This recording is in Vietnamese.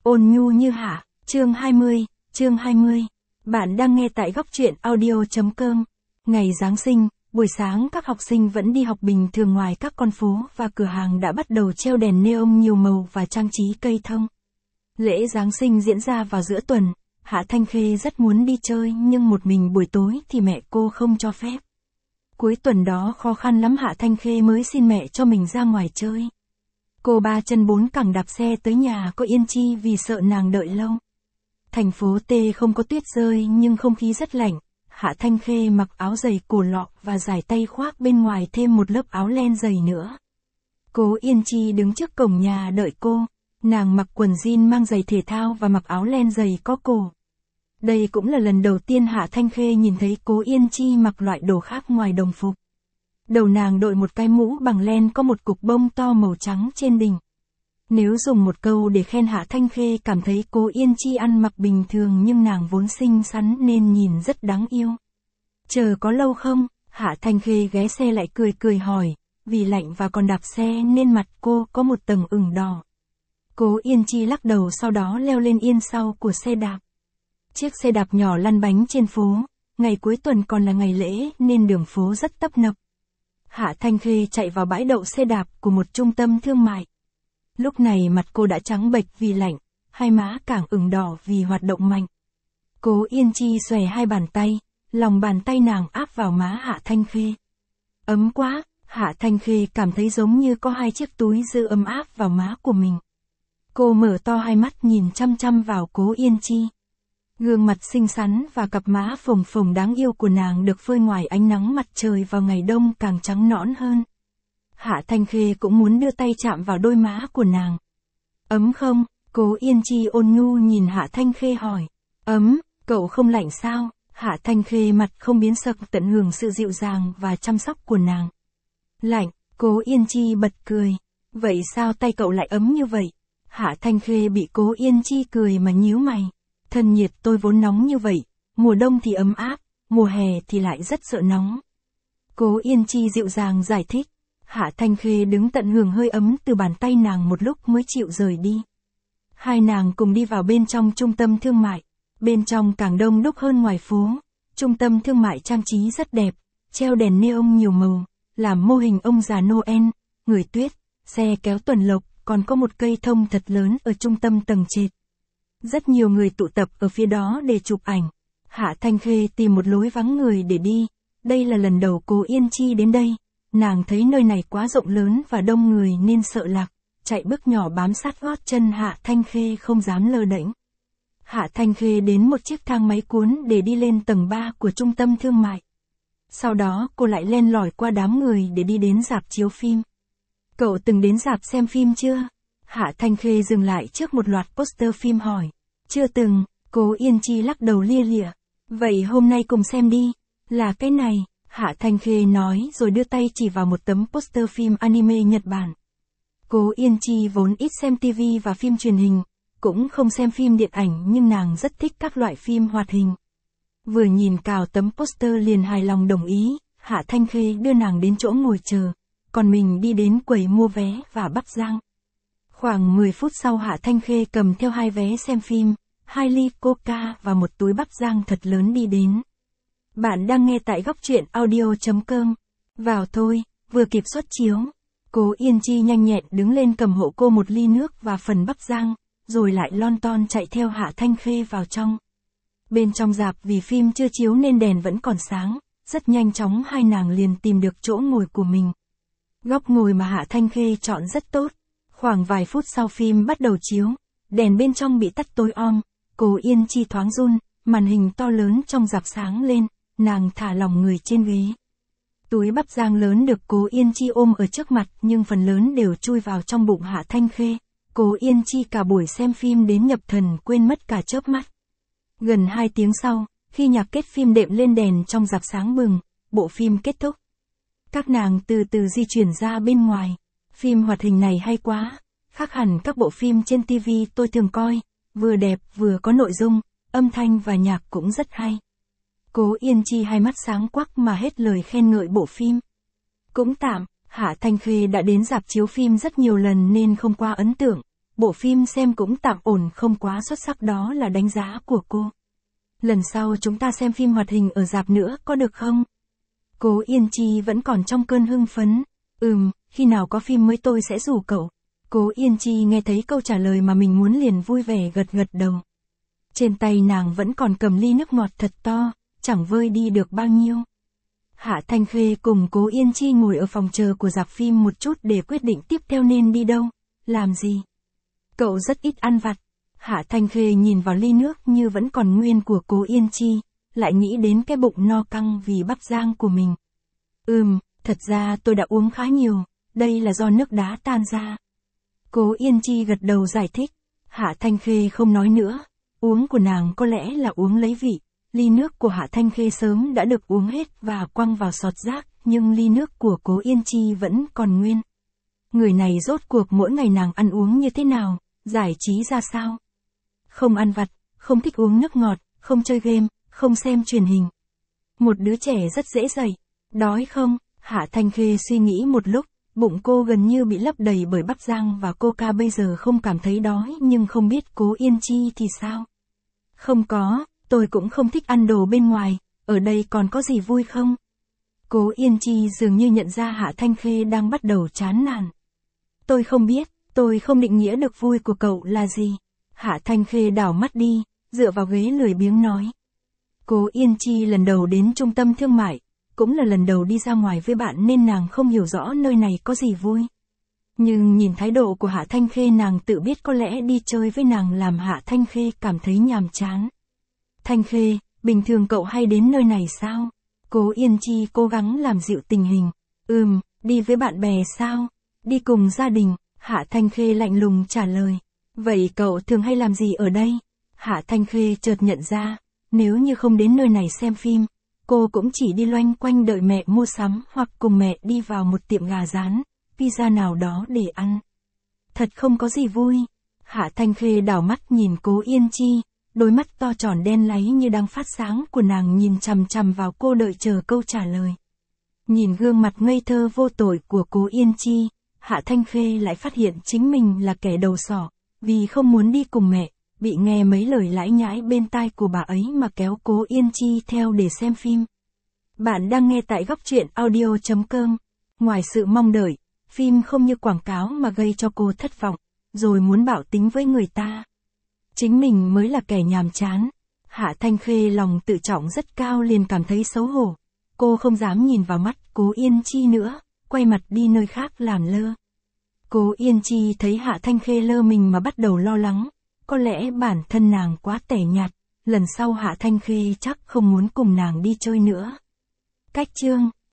Ôn nhu như Hạ, chương 20. Bạn đang nghe tại góc truyện audio.com. Ngày Giáng sinh, buổi sáng các học sinh vẫn đi học bình thường, ngoài các con phố và cửa hàng đã bắt đầu treo đèn neon nhiều màu và trang trí cây thông. Lễ Giáng sinh diễn ra vào giữa tuần, Hạ Thanh Khê rất muốn đi chơi nhưng một mình buổi tối thì mẹ cô không cho phép. Cuối tuần đó khó khăn lắm Hạ Thanh Khê mới xin mẹ cho mình ra ngoài chơi. Cô ba chân bốn cẳng đạp xe tới nhà cô Yên Chi vì sợ nàng đợi lâu. Thành phố T không có tuyết rơi nhưng không khí rất lạnh. Hạ Thanh Khê mặc áo dày cổ lọ và dài tay khoác bên ngoài thêm một lớp áo len dày nữa. Cố Yên Chi đứng trước cổng nhà đợi cô. Nàng mặc quần jean mang giày thể thao và mặc áo len dày có cổ. Đây cũng là lần đầu tiên Hạ Thanh Khê nhìn thấy Cố Yên Chi mặc loại đồ khác ngoài đồng phục. Đầu nàng đội một cái mũ bằng len có một cục bông to màu trắng trên đỉnh. Nếu dùng một câu để khen Hạ Thanh Khê cảm thấy Cố Yên Chi ăn mặc bình thường nhưng nàng vốn xinh xắn nên nhìn rất đáng yêu. Chờ có lâu không? Hạ Thanh Khê ghé xe lại cười hỏi, vì lạnh và còn đạp xe nên mặt cô có một tầng ửng đỏ. Cố Yên Chi lắc đầu sau đó leo lên yên sau của xe đạp. Chiếc xe đạp nhỏ lăn bánh trên phố, ngày cuối tuần còn là ngày lễ nên đường phố rất tấp nập. Hạ Thanh Khê chạy vào bãi đậu xe đạp của một trung tâm thương mại. Lúc này mặt cô đã trắng bệch vì lạnh, hai má càng ửng đỏ vì hoạt động mạnh. Cố Yên Chi xòe hai bàn tay, lòng bàn tay nàng áp vào má Hạ Thanh Khê. Ấm quá, Hạ Thanh Khê cảm thấy giống như có hai chiếc túi giữ ấm áp vào má của mình. Cô mở to hai mắt nhìn chăm chăm vào Cố Yên Chi. Gương mặt xinh xắn và cặp má phồng phồng đáng yêu của nàng được phơi ngoài ánh nắng mặt trời vào ngày đông càng trắng nõn hơn. Hạ Thanh Khê cũng muốn đưa tay chạm vào đôi má của nàng. Ấm không? Cố Yên Chi ôn nhu nhìn Hạ Thanh Khê hỏi. Ấm, cậu không lạnh sao? Hạ Thanh Khê mặt không biến sắc tận hưởng sự dịu dàng và chăm sóc của nàng. Lạnh, Cố Yên Chi bật cười. Vậy sao tay cậu lại ấm như vậy? Hạ Thanh Khê bị Cố Yên Chi cười mà nhíu mày. Thân nhiệt tôi vốn nóng như vậy, mùa đông thì ấm áp, mùa hè thì lại rất sợ nóng. Cố Yên Chi dịu dàng giải thích. Hạ Thanh Khê đứng tận hưởng hơi ấm từ bàn tay nàng một lúc mới chịu rời đi. Hai nàng cùng đi vào bên trong trung tâm thương mại. Bên trong càng đông đúc hơn ngoài phố. Trung tâm thương mại trang trí rất đẹp, treo đèn neon nhiều màu, làm mô hình ông già Noel, người tuyết, xe kéo tuần lộc, còn có một cây thông thật lớn ở trung tâm tầng trệt. Rất nhiều người tụ tập ở phía đó để chụp ảnh. Hạ Thanh Khê tìm một lối vắng người để đi. Đây là lần đầu Cố Yên Chi đến đây. Nàng thấy nơi này quá rộng lớn và đông người nên sợ lạc. Chạy bước nhỏ bám sát gót chân Hạ Thanh Khê không dám lơ đễnh. Hạ Thanh Khê đến một chiếc thang máy cuốn để đi lên tầng 3 của trung tâm thương mại. Sau đó cô lại len lỏi qua đám người để đi đến rạp chiếu phim. Cậu từng đến rạp xem phim chưa? Hạ Thanh Khê dừng lại trước một loạt poster phim hỏi. Chưa từng, Cố Yên Chi lắc đầu lia lịa. Vậy hôm nay cùng xem đi. Là cái này, Hạ Thanh Khê nói rồi đưa tay chỉ vào một tấm poster phim anime Nhật Bản. Cố Yên Chi vốn ít xem TV và phim truyền hình, cũng không xem phim điện ảnh nhưng nàng rất thích các loại phim hoạt hình. Vừa nhìn cào tấm poster liền hài lòng đồng ý, Hạ Thanh Khê đưa nàng đến chỗ ngồi chờ, còn mình đi đến quầy mua vé và bắt rang. Khoảng 10 phút sau Hạ Thanh Khê cầm theo 2 vé xem phim, 2 ly coca và một túi bắp rang thật lớn đi đến. Bạn đang nghe tại góc truyện audio.com. Vào thôi, vừa kịp xuất chiếu. Cố Yên Chi nhanh nhẹn đứng lên cầm hộ cô một ly nước và phần bắp rang, rồi lại lon ton chạy theo Hạ Thanh Khê vào trong. Bên trong rạp vì phim chưa chiếu nên đèn vẫn còn sáng, rất nhanh chóng hai nàng liền tìm được chỗ ngồi của mình. Góc ngồi mà Hạ Thanh Khê chọn rất tốt. Khoảng vài phút sau phim bắt đầu chiếu, đèn bên trong bị tắt tối om, Cố Yên Chi thoáng run, màn hình to lớn trong rạp sáng lên, nàng thả lỏng người trên ghế. Túi bắp rang lớn được Cố Yên Chi ôm ở trước mặt nhưng phần lớn đều chui vào trong bụng Hạ Thanh Khê. Cố Yên Chi cả buổi xem phim đến nhập thần quên mất cả chớp mắt. Gần 2 tiếng sau, khi nhạc kết phim đệm lên đèn trong rạp sáng bừng, bộ phim kết thúc. Các nàng từ từ di chuyển ra bên ngoài. Phim hoạt hình này hay quá, khác hẳn các bộ phim trên TV tôi thường coi, vừa đẹp vừa có nội dung, âm thanh và nhạc cũng rất hay. Cố Yên Chi hai mắt sáng quắc mà hết lời khen ngợi bộ phim. Cũng tạm, Hạ Thanh Khê đã đến rạp chiếu phim rất nhiều lần nên không quá ấn tượng. bộ phim xem cũng tạm ổn không quá xuất sắc, đó là đánh giá của cô. Lần sau chúng ta xem phim hoạt hình ở rạp nữa có được không? Cố Yên Chi vẫn còn trong cơn hưng phấn. Khi nào có phim mới tôi sẽ rủ cậu. Cố Yên Chi nghe thấy câu trả lời mà mình muốn liền vui vẻ gật gật đầu. Trên tay nàng vẫn còn cầm ly nước ngọt thật to, chẳng vơi đi được bao nhiêu. Hạ Thanh Khê cùng Cố Yên Chi ngồi ở phòng chờ của rạp phim một chút để quyết định tiếp theo nên đi đâu, làm gì. Cậu rất ít ăn vặt. Hạ Thanh Khê nhìn vào ly nước như vẫn còn nguyên của Cố Yên Chi, lại nghĩ đến cái bụng no căng vì bắp rang của mình. Thật ra tôi đã uống khá nhiều, đây là do nước đá tan ra. Cố Yên Chi gật đầu giải thích. Hạ Thanh Khê không nói nữa, uống của nàng có lẽ là uống lấy vị. Ly nước của Hạ Thanh Khê sớm đã được uống hết và quăng vào sọt rác, nhưng ly nước của Cố Yên Chi vẫn còn nguyên. Người này rốt cuộc mỗi ngày nàng ăn uống như thế nào, giải trí ra sao? Không ăn vặt, không thích uống nước ngọt, không chơi game, không xem truyền hình. Một đứa trẻ rất dễ dậy. Đói không? Hạ Thanh Khê suy nghĩ một lúc, bụng cô gần như bị lấp đầy bởi bắp rang và coca, bây giờ không cảm thấy đói, nhưng không biết Cố Yên Chi thì sao? Không có, tôi cũng không thích ăn đồ bên ngoài, ở đây còn có gì vui không? Cố Yên Chi dường như nhận ra Hạ Thanh Khê đang bắt đầu chán nản. Tôi không biết, tôi không định nghĩa được vui của cậu là gì. Hạ Thanh Khê đảo mắt đi, dựa vào ghế lười biếng nói. Cố Yên Chi lần đầu đến trung tâm thương mại, cũng là lần đầu đi ra ngoài với bạn nên nàng không hiểu rõ nơi này có gì vui. Nhưng nhìn thái độ của Hạ Thanh Khê nàng tự biết có lẽ đi chơi với nàng làm Hạ Thanh Khê cảm thấy nhàm chán. Thanh Khê, bình thường cậu hay đến nơi này sao? Cố Yên Chi cố gắng làm dịu tình hình. Đi với bạn bè sao? Đi cùng gia đình, Hạ Thanh Khê lạnh lùng trả lời. Vậy cậu thường hay làm gì ở đây? Hạ Thanh Khê chợt nhận ra, nếu như không đến nơi này xem phim, cô cũng chỉ đi loanh quanh đợi mẹ mua sắm hoặc cùng mẹ đi vào một tiệm gà rán, pizza nào đó để ăn. Thật không có gì vui. Hạ Thanh Khê đảo mắt nhìn Cố Yên Chi, đôi mắt to tròn đen láy như đang phát sáng của nàng nhìn chằm chằm vào cô đợi chờ câu trả lời. Nhìn gương mặt ngây thơ vô tội của Cố Yên Chi, Hạ Thanh Khê lại phát hiện chính mình là kẻ đầu sỏ, vì không muốn đi cùng mẹ, bị nghe mấy lời lãi nhãi bên tai của bà ấy mà kéo Cố Yên Chi theo để xem phim. Bạn đang nghe tại góc truyện audio.com. Ngoài sự mong đợi, phim không như quảng cáo mà gây cho cô thất vọng, rồi muốn bảo tính với người ta. Chính mình mới là kẻ nhàm chán. Hạ Thanh Khê lòng tự trọng rất cao liền cảm thấy xấu hổ. Cô không dám nhìn vào mắt Cố Yên Chi nữa, quay mặt đi nơi khác làm lơ. Cố Yên Chi thấy Hạ Thanh Khê lơ mình mà bắt đầu lo lắng. Có lẽ bản thân nàng quá tẻ nhạt, lần sau Hạ Thanh Khê chắc không muốn cùng nàng đi chơi nữa. Cách chương